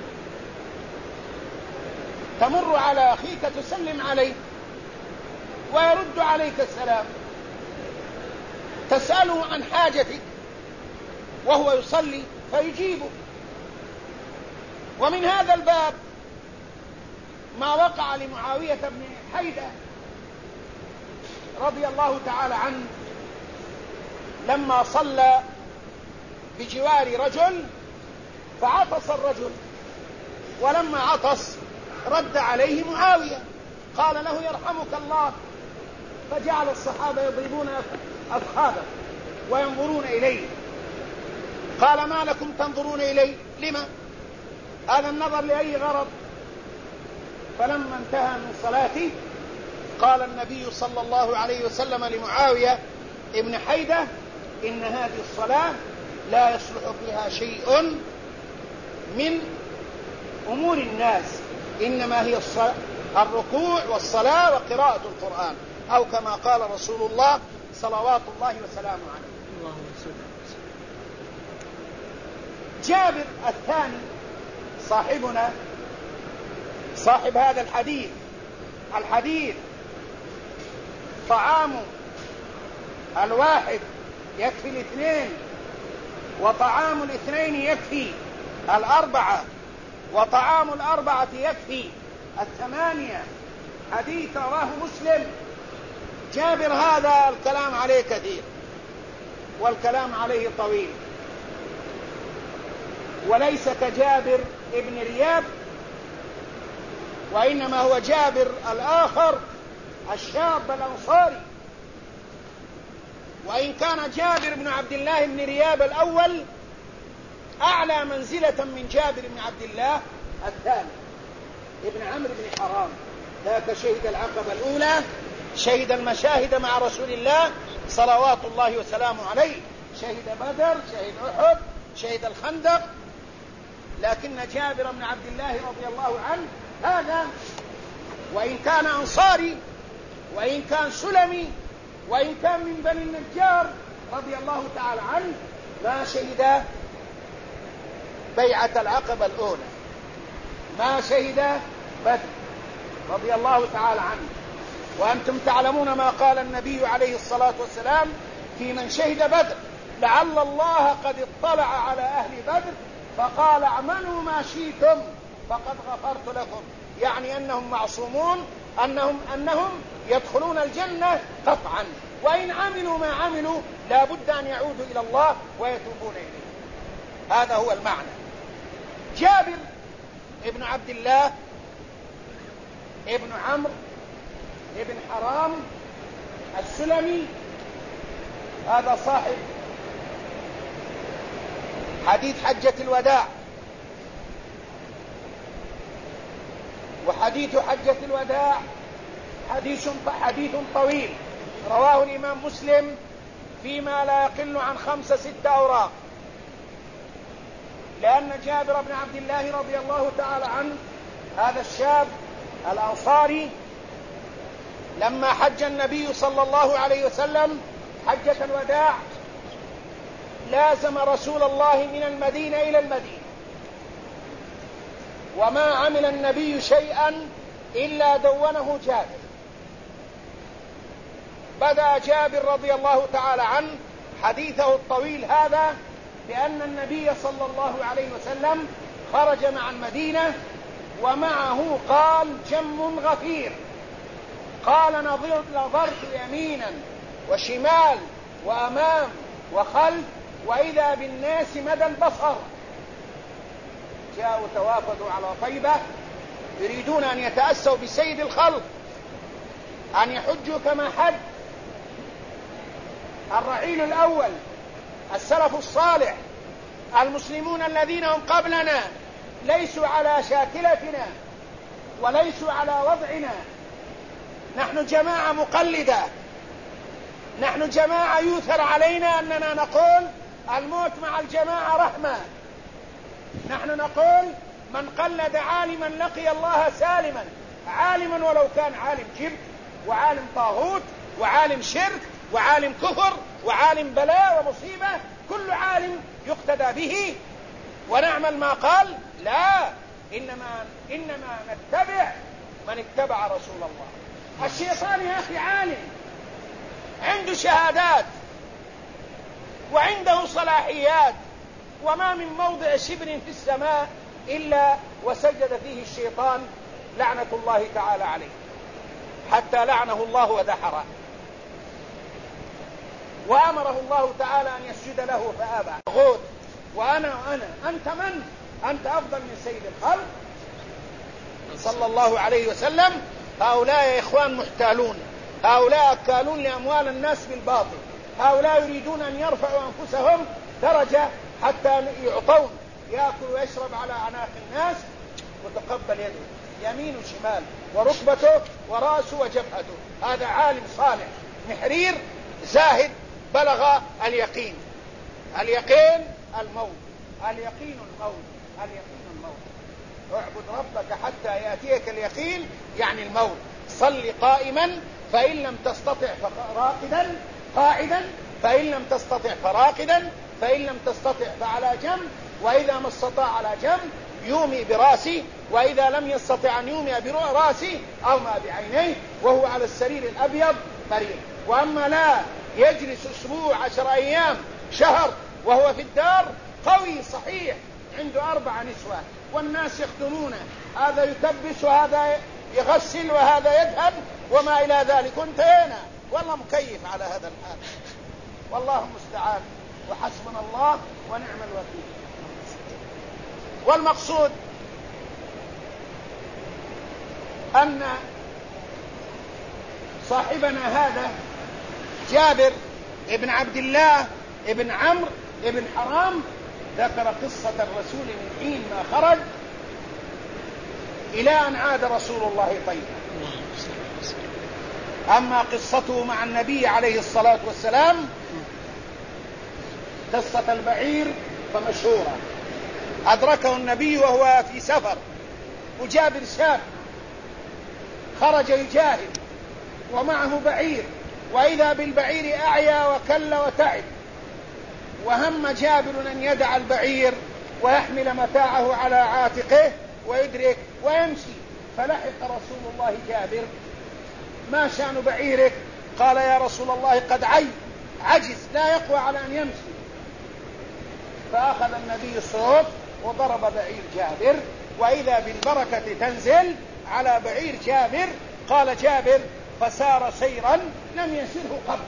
تمر على أخيك تسلم عليه ويرد عليك السلام، تسأله عن حاجتك وهو يصلي فيجيبه. ومن هذا الباب ما وقع لمعاوية بن حيدة رضي الله تعالى عنه لما صلى بجوار رجل فعطس الرجل، ولما عطس رد عليه معاوية قال له: يرحمك الله. فجعل الصحابة يضربون أفخاذه وينظرون إليه. قال: ما لكم تنظرون إلي؟ لما؟ هذا النظر لأي غرض؟ فلما انتهى من صلاته قال النبي صلى الله عليه وسلم لمعاوية ابن حيدة: إن هذه الصلاة لا يصلح فيها شيء من أمور الناس، إنما هي الركوع والصلاة وقراءة القرآن، أو كما قال رسول الله صلوات الله وسلامه عليه. جابر الثاني صاحبنا صاحب هذا الحديث طعام الواحد يكفي الاثنين، وطعام الاثنين يكفي الأربعة، وطعام الأربعة يكفي الثمانية. حديث رواه مسلم. جابر هذا الكلام عليه كثير، والكلام عليه طويل، وليس كجابر ابن رياب، وإنما هو جابر الآخر الشاب الأنصاري. وإن كان جابر بن عبد الله بن رياب الأول أعلى منزلة من جابر بن عبد الله الثاني ابن عمرو بن حرام، ذاك شهد العقبة الأولى، شهد المشاهد مع رسول الله صلوات الله وسلامه عليه، شهد بدر، شهد أحد، شهد الخندق. لكن جابر بن عبد الله رضي الله عنه هذا وإن كان أنصاري، وإن كان سلمي، وإن كان من بني النجار رضي الله تعالى عنه، ما شهد بيعة العقبة الأولى، ما شهد بدر رضي الله تعالى عنه. وأنتم تعلمون ما قال النبي عليه الصلاة والسلام في من شهد بدر: لعل الله قد اطلع على أهل بدر فقال اعملوا ما شئتم فقد غفرت لكم، يعني أنهم معصومون، أنهم يدخلون الجنة قطعا، وإن عملوا ما عملوا لا بد أن يعودوا إلى الله ويتوبون إليه. هذا هو المعنى. جابر ابن عبد الله ابن عمرو ابن حرام السلمي، هذا صاحب حديث حجة الوداع، وحديث حجة الوداع حديث طويل رواه الإمام مسلم فيما لا يقل عن 5-6 أوراق. لأن جابر بن عبد الله رضي الله تعالى عنه هذا الشاب الأنصاري لما حج النبي صلى الله عليه وسلم حجة الوداع لازم رسول الله من المدينة إلى المدينة، وما عمل النبي شيئا إلا دونه جابر. بدأ جابر رضي الله تعالى عنه حديثه الطويل هذا بأن النبي صلى الله عليه وسلم خرج مع المدينة ومعه قال جم غفير، قال نظرت يمينا وشمال وأمام وخلف وإذا بالناس مدى البصر. جاءوا توافدوا على طيبة يريدون أن يتأسوا بسيد الخلق، أن يحجوا كما حج الرعيل الأول، السلف الصالح، المسلمون الذين هم قبلنا ليسوا على شاكلتنا وليسوا على وضعنا. نحن جماعة مقلدة، نحن جماعة يؤثر علينا أننا نقول الموت مع الجماعة رحمة. نحن نقول من قلد عالما لقي الله سالما، عالما ولو كان عالم جبت وعالم طاغوت وعالم شرك وعالم كفر وعالم بلاء ومصيبة، كل عالم يقتدى به ونعمل ما قال. لا، إنما نتبع من اتبع رسول الله. الشيطان يا أخي عالم، عنده شهادات وعنده صلاحيات، وما من موضع شبر في السماء إلا وسجد فيه الشيطان لعنة الله تعالى عليه، حتى لعنه الله ودحره، وأمره الله تعالى أن يسجد له فأبى. غوت وأنا أنت من؟ أنت أفضل من سيد الخلق صلى الله عليه وسلم. هؤلاء يا إخوان محتالون، هؤلاء أكالون لأموال الناس بالباطل، هؤلاء يريدون أن يرفعوا أنفسهم درجة حتى يعطون، يأكل ويشرب على أعناق الناس وتقبل يده يمين وشمال وركبته ورأسه وجبهته. هذا عالم صالح محرير زاهد بلغ اليقين. اليقين الموت، اليقين الموت، اليقين الموت. اعبد ربك حتى يأتيك اليقين، يعني الموت. صل قائما فإن لم تستطع فراقدا، قاعدا فإن لم تستطع فراقدا، فإن لم تستطع فعلى جنب، وإذا ما استطاع على جنب يومي براسي، وإذا لم يستطع أن يومي براسي أو ما بعينيه وهو على السرير الأبيض مريض. وأما لا يجلس أسبوع 10 أيام شهر وهو في الدار قوي صحيح عنده 4 نسوة والناس يخدمونه، هذا يكبس وهذا يغسل وهذا يذهب وما إلى ذلك، وانتهينا والله مكيف على هذا الحال. والله المستعان، وحسبنا الله ونعم الوكيل. والمقصود أن صاحبنا هذا جابر ابن عبد الله ابن عمرو ابن حرام ذكر قصة الرسول من حين ما خرج إلى أن عاد رسول الله طيبا. أما قصته مع النبي عليه الصلاة والسلام قصة البعير فمشهورة. أدركه النبي وهو في سفر، وجابر شاب خرج يجاهد ومعه بعير، وإذا بالبعير أعيا وكل وتعب، وهم جابر أن يدع البعير ويحمل متاعه على عاتقه ويدرك ويمشي، فلحق رسول الله جابر: ما شأن بعيرك؟ قال: يا رسول الله قد عجز لا يقوى على أن يمشي. فأخذ النبي الصوت وضرب بعير جابر، وإذا بالبركة تنزل على بعير جابر. قال جابر: فسار سيرا لم يسره قبل.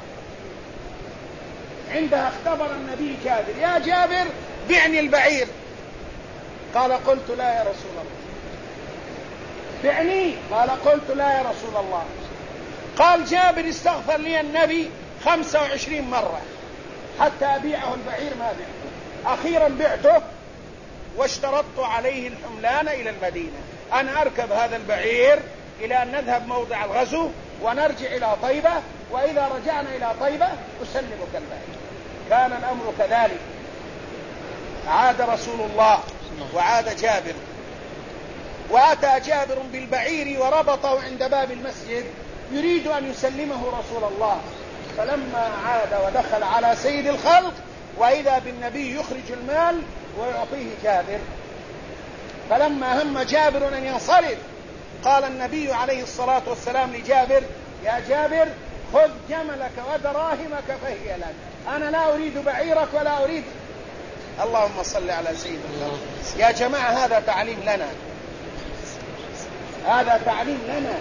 عندها اختبر النبي جابر: يا جابر بعني البعير. قال: قلت لا يا رسول الله. بعني. قال: قلت لا يا رسول الله. قال جابر: استغفر لي النبي 25 مرة حتى أبيعه البعير، ما بعته. أخيرا بعته واشترطت عليه الحملان إلى المدينة، أنا أركب هذا البعير إلى أن نذهب موضع الغزو ونرجع إلى طيبة، وإذا رجعنا إلى طيبة أسلمك البعير. كان الأمر كذلك. عاد رسول الله وعاد جابر، وأتى جابر بالبعير وربطه عند باب المسجد يريد أن يسلمه رسول الله. فلما عاد ودخل على سيد الخلق وإذا بالنبي يخرج المال ويعطيه جابر. فلما هم جابر أن ينصرف قال النبي عليه الصلاة والسلام لجابر: يا جابر خذ جملك ودراهمك فهي لك، أنا لا أريد بعيرك ولا أريد. اللهم صل على سيدنا. يا جماعة هذا تعليم لنا، هذا تعليم لنا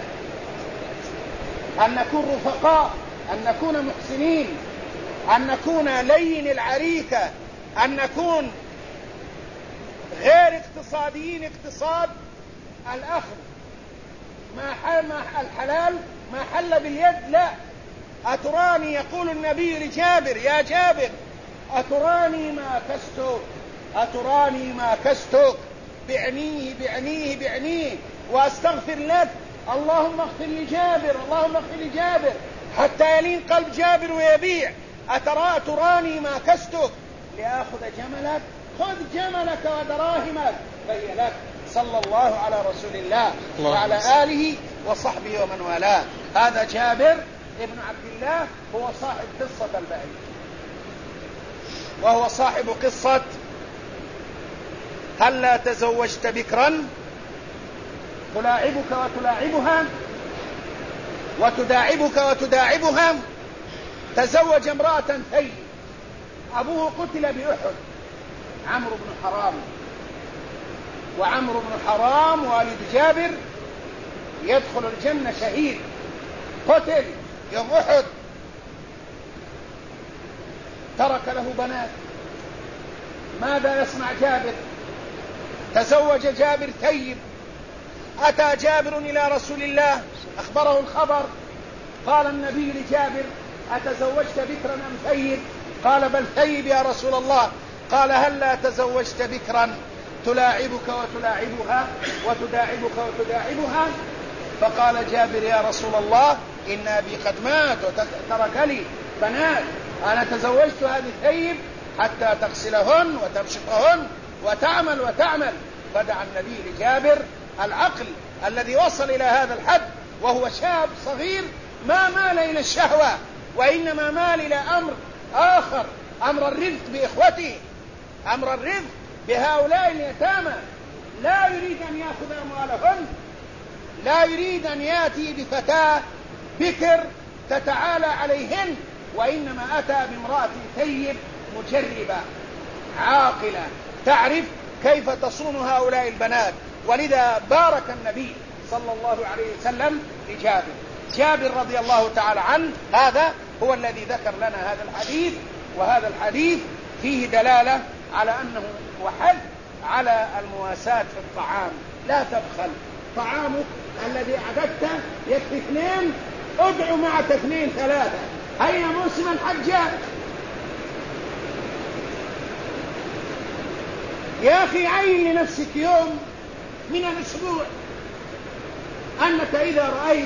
أن نكون رفقاء، أن نكون محسنين، أن نكون لين العريكة، أن نكون غير اقتصاديين اقتصاد الأخذ. ما الحلال ما حل باليد، لا. أتراني، يقول النبي لجابر: يا جابر أتراني ما كستك، أتراني ما كستك، بعنيه بعنيه بعنيه وأستغفر لك، اللهم اغفر لجابر، اللهم اغفر لجابر، حتى يلين قلب جابر ويبيع. أتراني ما كستك لأخذ جملك، خذ جملك ودراهمك فهي لك. صلى الله على رسول الله وعلى آله وصحبه ومن والاه. هذا جابر ابن عبد الله هو صاحب قصة البعير، وهو صاحب قصة: هلا تزوجت بكرا تلاعبك وتلاعبها وتداعبك وتداعبها. تزوج امرأة ثيب، أبوه قتل بأحد، عمرو بن حرام. وعمرو بن حرام والد جابر يدخل الجنة شهيد، قتل يوم أحد. ترك له بنات، ماذا يصنع جابر؟ تزوج جابر ثيب. أتى جابر إلى رسول الله أخبره الخبر. قال النبي لجابر: أتزوجت بكرا أم ثيب؟ قال: بل ثيب يا رسول الله. قال: هلا تزوجت بكرا تلاعبك وتلاعبها وتداعبك وتداعبها؟ فقال جابر: يا رسول الله إن أبي قد مات وترك لي بنات، أنا تزوجت هذه ثيب حتى تغسلهن وتمشطهن وتعمل. فدعا النبي لجابر العقل الذي وصل إلى هذا الحد، وهو شاب صغير ما مال إلى الشهوة، وإنما مال إلى أمر آخر، أمر الرفق بإخوته، أمر الرفق بهؤلاء اليتامى. لا يريد أن يأخذ أموالهن، لا يريد أن يأتي بفتاة بكر تتعالى عليهن، وإنما أتى بامرأة ثيب مجربة عاقلة تعرف كيف تصون هؤلاء البنات. ولذا بارك النبي صلى الله عليه وسلم لجابر. جابر رضي الله تعالى عنه هذا هو الذي ذكر لنا هذا الحديث وهذا الحديث فيه دلالة على أنه وحث على المواساة في الطعام. لا تبخل، طعامك الذي أعددته يكفي 2، ادعو معك 2 3. هيا موسم الحج يا أخي، عين لنفسك يوم من الأسبوع أنك إذا رأيت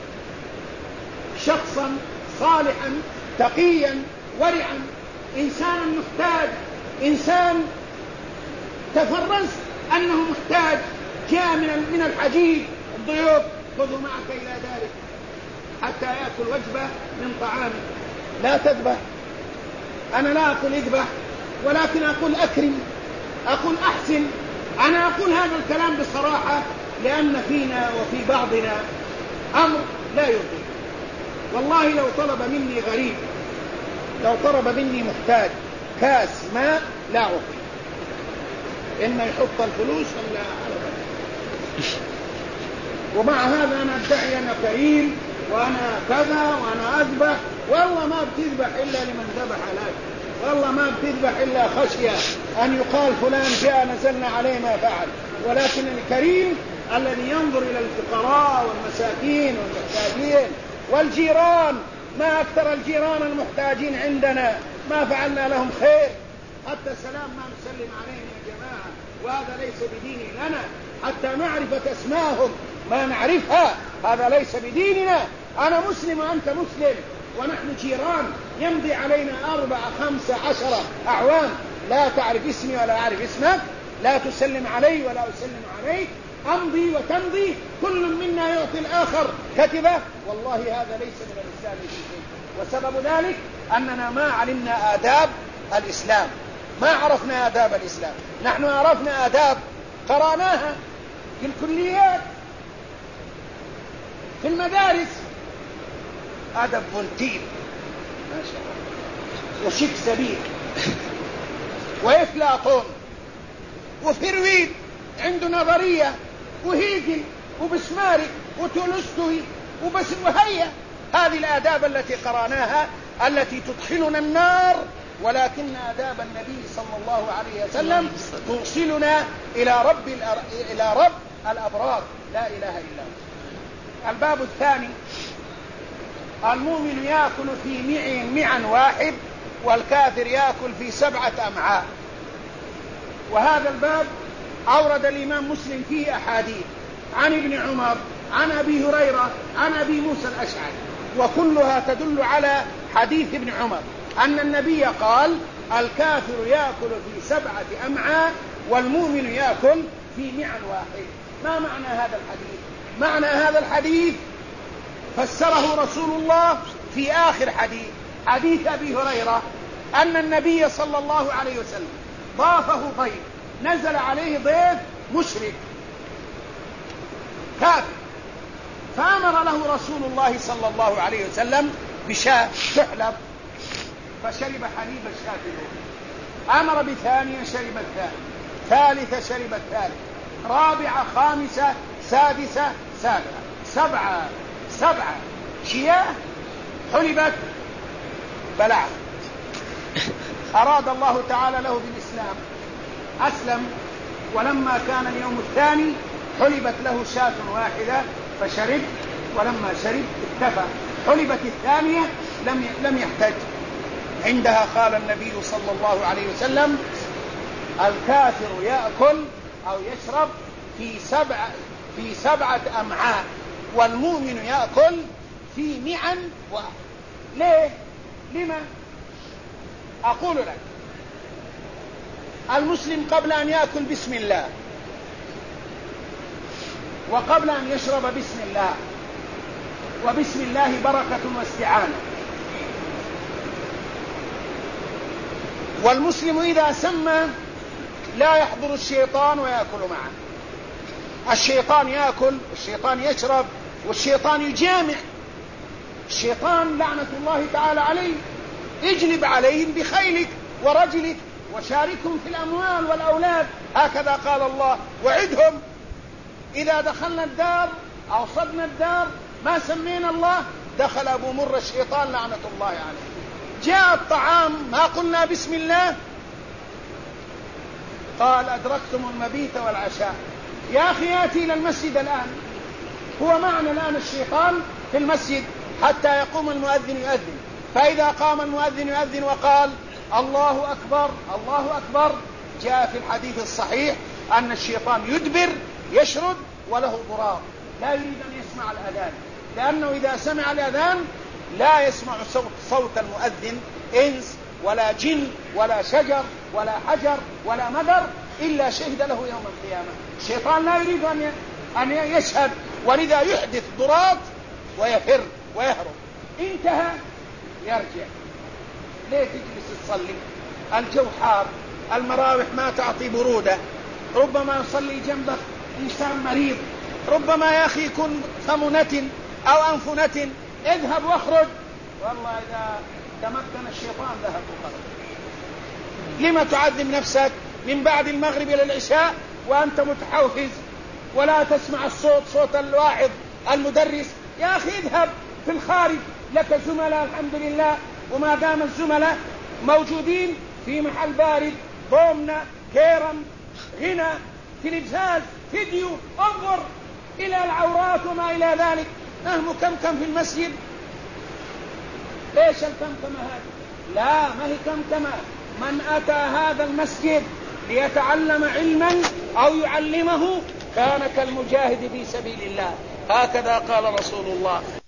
شخصا صالحا تقيا ورعا، إنسانا محتاج، إنسان تفرزت أنه محتاج، جاء من الحجيج الضيوف، خذوا معك إلى ذلك حتى يأكل وجبة من طعامك. لا تذبح، أنا لا أقول اذبح، ولكن أقول أكرم، أقول أحسن. أنا أقول هذا الكلام بصراحة لأن فينا وفي بعضنا أمر لا يرضي. والله لو طلب مني غريب، لو طلب مني محتاج كاس ماء لا أعطي، إما يحط الفلوس ولا على بالي. ومع هذا أنا أدعي أنا كريم وأنا كذا وأنا أذبح. والله ما بتذبح إلا لمن ذبح لك، والله ما بتذبح إلا خشية أن يقال فلان جاء نزلنا عليه ما فعل. ولكن الكريم الذي ينظر إلى الفقراء والمساكين والمحتاجين والجيران، ما أكثر الجيران المحتاجين عندنا، ما فعلنا لهم خير، حتى سلام ما نسلم عليهم يا جماعة، وهذا ليس بدين لنا. حتى معرفة اسماهم ما نعرفها، هذا ليس بديننا. أنا مسلم وأنت مسلم ونحن جيران، يمضي علينا 4 5 10 أعوام، لا تعرف اسمي ولا أعرف اسمك، لا تسلم علي ولا أسلم عليك، أمضي وتمضي، كل منا يعطي الآخر كتبه. والله هذا ليس من الإسلام في شيء. وسبب ذلك أننا ما علمنا آداب الإسلام، ما عرفنا آداب الإسلام. نحن عرفنا آداب قرأناها في الكليات، في المدارس، أدب فولتير ما شاء الله، وشكسبير، وإفلاطون، وفرويد عنده نظرية، وهيجل، وبسمارك، وتولستوي، وهي هذه الآداب التي قرأناها التي تدخلنا النار. ولكن آداب النبي صلى الله عليه وسلم توصلنا إلى رب الأبرار، لا إله إلا هو. الباب الثاني: المؤمن يأكل في معا واحد، والكافر يأكل في 7 أمعاء. وهذا الباب أورد الإمام مسلم فيه أحاديث عن ابن عمر، عن أبي هريرة، عن أبي موسى الأشعري، وكلها تدل على حديث ابن عمر أن النبي قال: الكافر يأكل في 7 أمعاء، والمؤمن يأكل في معا واحد. ما معنى هذا الحديث؟ معنى هذا الحديث فسره رسول الله في آخر حديث أبي هريرة، أن النبي صلى الله عليه وسلم ضافه ضيف، نزل عليه ضيف مشرك كافر، فأمر له رسول الله صلى الله عليه وسلم بشاة تحلب، فشرب حليب الشاة الأولى، أمر بثانية شرب الثاني، ثالثة شرب الثالث، رابعة خامسة سادسة سابعة، 7 شياه حلبت بلعت. أراد الله تعالى له بالإسلام، أسلم، ولما كان اليوم الثاني حلبت له شاة واحدة فشرب، ولما شرب اكتفى، حلبت الثانية لم يحتج. عندها قال النبي صلى الله عليه وسلم: الكافر يأكل أو يشرب في 7 أمعاء، والمؤمن يأكل في معا واحد. ليه؟ لما؟ أقول لك: المسلم قبل أن يأكل بسم الله، وقبل أن يشرب بسم الله، وبسم الله بركة واستعانة. والمسلم إذا سمى لا يحضر الشيطان ويأكل معه. الشيطان يأكل، والشيطان يشرب، والشيطان يجامع. الشيطان لعنة الله تعالى عليه: اجلب عليهم بخيلك ورجلك وشاركهم في الأموال والأولاد، هكذا قال الله، وعدهم. إذا دخلنا الدار أو صدنا الدار ما سمينا الله، دخل أبو مر الشيطان لعنة الله عليه. جاء الطعام ما قلنا بسم الله، قال أدركتم المبيت والعشاء. يا أخي يأتي إلى المسجد الآن، هو معنا الآن الشيطان في المسجد حتى يقوم المؤذن يؤذن، فإذا قام المؤذن يؤذن وقال الله أكبر الله أكبر، جاء في الحديث الصحيح أن الشيطان يدبر يشرد وله ضراب، لا يريد أن يسمع الأذان، لأنه إذا سمع الأذان لا يسمع صوت المؤذن إنس ولا جن ولا شجر ولا حجر ولا مدر إلا شهد له يوم القيامة. الشيطان لا يريد أن يشهد، ولذا يحدث ضراب ويفر ويهرب. انتهى يرجع. ليه تجلس تصلي؟ الجو حار، المراوح ما تعطي برودة، ربما يصلي جنبك إنسان مريض، ربما يا أخي يكون ثمنة أو أنفنة، اذهب واخرج. والله إذا تمكن الشيطان ذهب وخرج. لما تعذب نفسك من بعد المغرب إلى العشاء وأنت متحوفز ولا تسمع الصوت، صوت الواعظ المدرس؟ يا أخي اذهب في الخارج، لك زملاء الحمد لله، وما دام الزملاء موجودين في محل بارد، ضمنة، كيرم، غنى، تلفزاز، فيديو، انظر إلى العورات وما إلى ذلك. نحن كم في المسجد؟ ليش الكمكمة هذه؟ لا، ما هي كمكمة. من أتى هذا المسجد ليتعلم علما أو يعلمه كان كالمجاهد في سبيل الله، هكذا قال رسول الله.